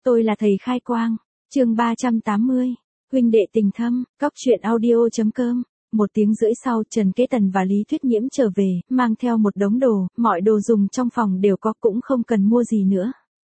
Tôi là thầy Khai Quang. Chương 380. Huynh đệ tình thâm. Cóc truyện audio.com. 1 tiếng rưỡi sau, Trần Kế Tần và Lý Tuyết Nhiễm trở về, mang theo một đống đồ, mọi đồ dùng trong phòng đều có, cũng không cần mua gì nữa.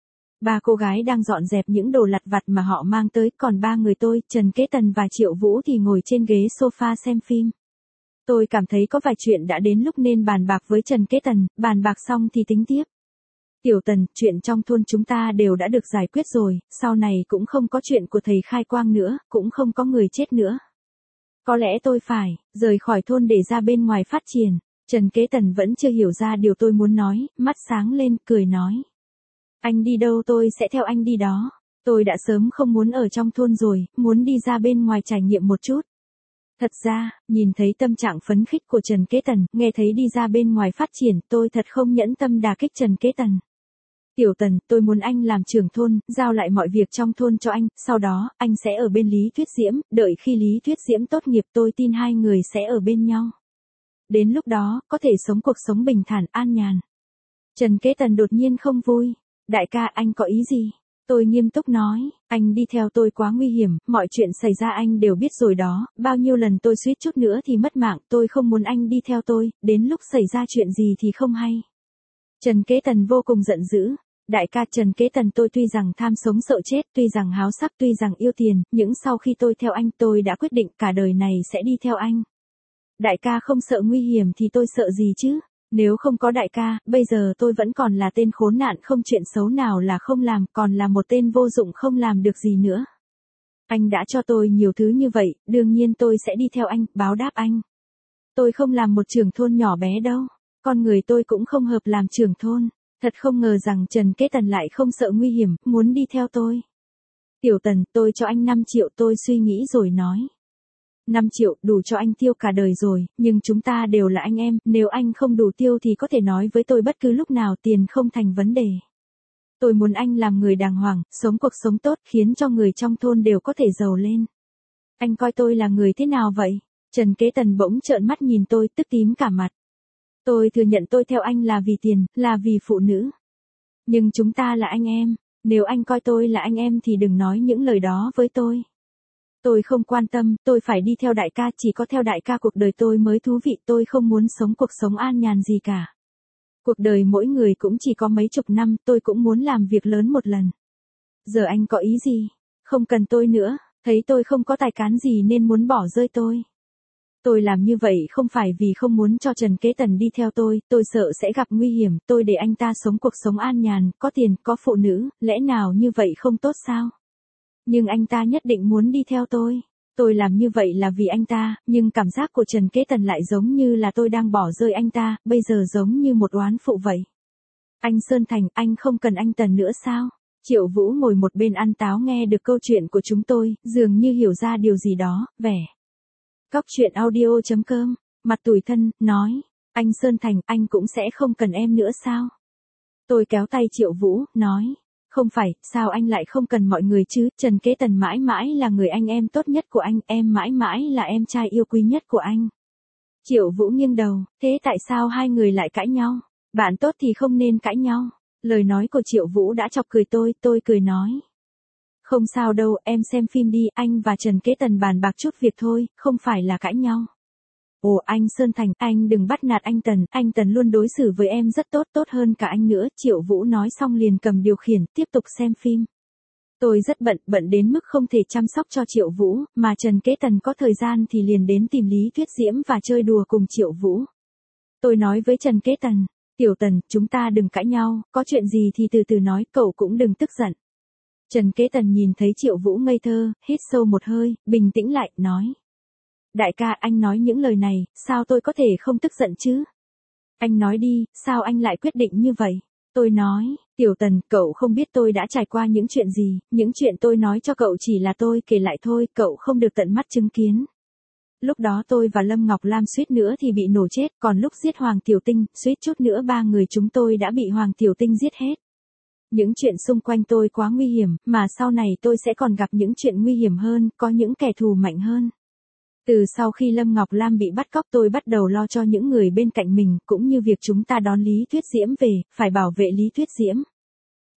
Ba cô gái đang dọn dẹp những đồ lặt vặt mà họ mang tới, còn ba người tôi, Trần Kế Tần và Triệu Vũ thì ngồi trên ghế sofa xem phim. Tôi cảm thấy có vài chuyện đã đến lúc nên bàn bạc với Trần Kế Tần, bàn bạc xong thì tính tiếp. Tiểu Tần, chuyện trong thôn chúng ta đều đã được giải quyết rồi, sau này cũng không có chuyện của thầy Khai Quang nữa, cũng không có người chết nữa. Có lẽ tôi phải rời khỏi thôn để ra bên ngoài phát triển. Trần Kế Tần vẫn chưa hiểu ra điều tôi muốn nói, mắt sáng lên, cười nói. Anh đi đâu tôi sẽ theo anh đi đó. Tôi đã sớm không muốn ở trong thôn rồi, muốn đi ra bên ngoài trải nghiệm một chút. Thật ra, nhìn thấy tâm trạng phấn khích của Trần Kế Tần, nghe thấy đi ra bên ngoài phát triển, tôi thật không nhẫn tâm đả kích Trần Kế Tần. Tiểu Tần, tôi muốn anh làm trưởng thôn, giao lại mọi việc trong thôn cho anh, sau đó, anh sẽ ở bên Lý Tuyết Diễm, đợi khi Lý Tuyết Diễm tốt nghiệp tôi tin hai người sẽ ở bên nhau. Đến lúc đó, có thể sống cuộc sống bình thản, an nhàn. Trần Kế Tần đột nhiên không vui. Đại ca, anh có ý gì? Tôi nghiêm túc nói, anh đi theo tôi quá nguy hiểm, mọi chuyện xảy ra anh đều biết rồi đó, bao nhiêu lần tôi suýt chút nữa thì mất mạng, tôi không muốn anh đi theo tôi, đến lúc xảy ra chuyện gì thì không hay. Trần Kế Tần vô cùng giận dữ. Đại ca, Trần Kế Tần, tôi tuy rằng tham sống sợ chết, tuy rằng háo sắc, tuy rằng yêu tiền, nhưng sau khi tôi theo anh tôi đã quyết định cả đời này sẽ đi theo anh. Đại ca không sợ nguy hiểm thì tôi sợ gì chứ? Nếu không có đại ca, bây giờ tôi vẫn còn là tên khốn nạn không chuyện xấu nào là không làm, còn là một tên vô dụng không làm được gì nữa. Anh đã cho tôi nhiều thứ như vậy, đương nhiên tôi sẽ đi theo anh, báo đáp anh. Tôi không làm một trưởng thôn nhỏ bé đâu, con người tôi cũng không hợp làm trưởng thôn. Thật không ngờ rằng Trần Kế Tần lại không sợ nguy hiểm, muốn đi theo tôi. Tiểu Tần, tôi cho anh 5 triệu, tôi suy nghĩ rồi nói. 5 triệu, đủ cho anh tiêu cả đời rồi, nhưng chúng ta đều là anh em, nếu anh không đủ tiêu thì có thể nói với tôi bất cứ lúc nào, tiền không thành vấn đề. Tôi muốn anh làm người đàng hoàng, sống cuộc sống tốt, khiến cho người trong thôn đều có thể giàu lên. Anh coi tôi là người thế nào vậy? Trần Kế Tần bỗng trợn mắt nhìn tôi, tức tím cả mặt. Tôi thừa nhận tôi theo anh là vì tiền, là vì phụ nữ. Nhưng chúng ta là anh em, nếu anh coi tôi là anh em thì đừng nói những lời đó với tôi. Tôi không quan tâm, tôi phải đi theo đại ca, chỉ có theo đại ca cuộc đời tôi mới thú vị, tôi không muốn sống cuộc sống an nhàn gì cả. Cuộc đời mỗi người cũng chỉ có mấy chục năm, tôi cũng muốn làm việc lớn một lần. Giờ anh có ý gì? Không cần tôi nữa, thấy tôi không có tài cán gì nên muốn bỏ rơi tôi. Tôi làm như vậy không phải vì không muốn cho Trần Kế Tần đi theo tôi sợ sẽ gặp nguy hiểm, tôi để anh ta sống cuộc sống an nhàn, có tiền, có phụ nữ, lẽ nào như vậy không tốt sao? Nhưng anh ta nhất định muốn đi theo tôi làm như vậy là vì anh ta, nhưng cảm giác của Trần Kế Tần lại giống như là tôi đang bỏ rơi anh ta, bây giờ giống như một oán phụ vậy. Anh Sơn Thành, anh không cần anh Tần nữa sao? Triệu Vũ ngồi một bên ăn táo nghe được câu chuyện của chúng tôi, dường như hiểu ra điều gì đó, vẻ. Cóc truyện audio.com, mặt tủi thân, nói, anh Sơn Thành, anh cũng sẽ không cần em nữa sao? Tôi kéo tay Triệu Vũ, nói, không phải, sao anh lại không cần mọi người chứ, Trần Kế Tần mãi mãi là người anh em tốt nhất của anh, em mãi mãi là em trai yêu quý nhất của anh. Triệu Vũ nghiêng đầu, thế tại sao hai người lại cãi nhau? Bạn tốt thì không nên cãi nhau. Lời nói của Triệu Vũ đã chọc cười tôi cười nói. Không sao đâu, em xem phim đi, anh và Trần Kế Tần bàn bạc chút việc thôi, không phải là cãi nhau. Ồ, anh Sơn Thành, anh đừng bắt nạt anh Tần luôn đối xử với em rất tốt, tốt hơn cả anh nữa, Triệu Vũ nói xong liền cầm điều khiển, tiếp tục xem phim. Tôi rất bận đến mức không thể chăm sóc cho Triệu Vũ, mà Trần Kế Tần có thời gian thì liền đến tìm Lý Tuyết Diễm và chơi đùa cùng Triệu Vũ. Tôi nói với Trần Kế Tần, Tiểu Tần, chúng ta đừng cãi nhau, có chuyện gì thì từ từ nói, cậu cũng đừng tức giận. Trần Kế Tần nhìn thấy Triệu Vũ ngây thơ, hít sâu một hơi, bình tĩnh lại, nói. Đại ca, anh nói những lời này, sao tôi có thể không tức giận chứ? Anh nói đi, sao anh lại quyết định như vậy? Tôi nói, Tiểu Tần, cậu không biết tôi đã trải qua những chuyện gì, những chuyện tôi nói cho cậu chỉ là tôi kể lại thôi, cậu không được tận mắt chứng kiến. Lúc đó tôi và Lâm Ngọc Lam suýt nữa thì bị nổ chết, còn lúc giết Hoàng Tiểu Tinh, suýt chút nữa ba người chúng tôi đã bị Hoàng Tiểu Tinh giết hết. Những chuyện xung quanh tôi quá nguy hiểm, mà sau này tôi sẽ còn gặp những chuyện nguy hiểm hơn, có những kẻ thù mạnh hơn. Từ sau khi Lâm Ngọc Lam bị bắt cóc tôi bắt đầu lo cho những người bên cạnh mình, cũng như việc chúng ta đón Lý Tuyết Diễm về, phải bảo vệ Lý Tuyết Diễm.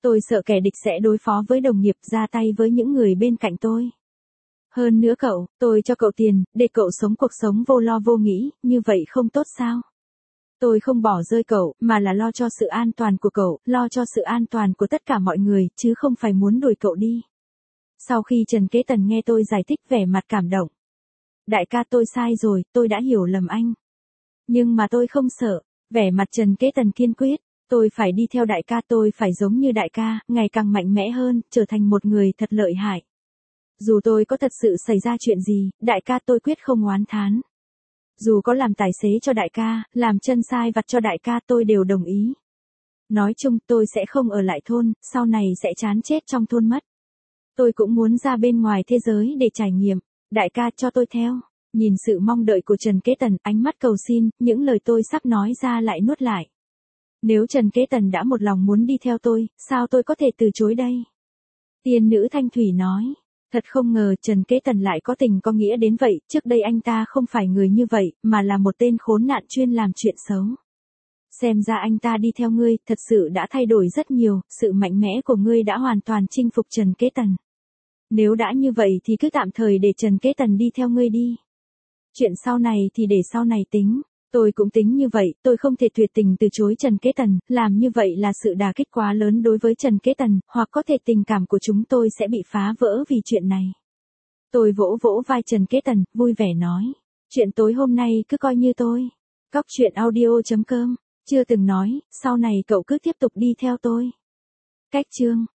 Tôi sợ kẻ địch sẽ đối phó với đồng nghiệp, ra tay với những người bên cạnh tôi. Hơn nữa cậu, tôi cho cậu tiền, để cậu sống cuộc sống vô lo vô nghĩ, như vậy không tốt sao? Tôi không bỏ rơi cậu, mà là lo cho sự an toàn của cậu, lo cho sự an toàn của tất cả mọi người, chứ không phải muốn đuổi cậu đi. Sau khi Trần Kế Tần nghe tôi giải thích vẻ mặt cảm động. Đại ca tôi sai rồi, tôi đã hiểu lầm anh. Nhưng mà tôi không sợ, vẻ mặt Trần Kế Tần kiên quyết. Tôi phải đi theo đại ca, tôi phải giống như đại ca, ngày càng mạnh mẽ hơn, trở thành một người thật lợi hại. Dù tôi có thật sự xảy ra chuyện gì, đại ca tôi quyết không oán thán. Dù có làm tài xế cho đại ca, làm chân sai vặt cho đại ca tôi đều đồng ý. Nói chung tôi sẽ không ở lại thôn, sau này sẽ chán chết trong thôn mất. Tôi cũng muốn ra bên ngoài thế giới để trải nghiệm. Đại ca cho tôi theo. Nhìn sự mong đợi của Trần Kế Tần, ánh mắt cầu xin, những lời tôi sắp nói ra lại nuốt lại. Nếu Trần Kế Tần đã một lòng muốn đi theo tôi, sao tôi có thể từ chối đây? Tiên nữ Thanh Thủy nói. Thật không ngờ Trần Kế Tần lại có tình có nghĩa đến vậy, trước đây anh ta không phải người như vậy, mà là một tên khốn nạn chuyên làm chuyện xấu. Xem ra anh ta đi theo ngươi, thật sự đã thay đổi rất nhiều, sự mạnh mẽ của ngươi đã hoàn toàn chinh phục Trần Kế Tần. Nếu đã như vậy thì cứ tạm thời để Trần Kế Tần đi theo ngươi đi. Chuyện sau này thì để sau này tính. Tôi cũng tính như vậy, tôi không thể tuyệt tình từ chối Trần Kế Tần, làm như vậy là sự đả kích quá lớn đối với Trần Kế Tần, hoặc có thể tình cảm của chúng tôi sẽ bị phá vỡ vì chuyện này. Tôi vỗ vỗ vai Trần Kế Tần, vui vẻ nói. Chuyện tối hôm nay cứ coi như tôi. Cóc truyện audio.com, chưa từng nói, sau này cậu cứ tiếp tục đi theo tôi. Cách chương.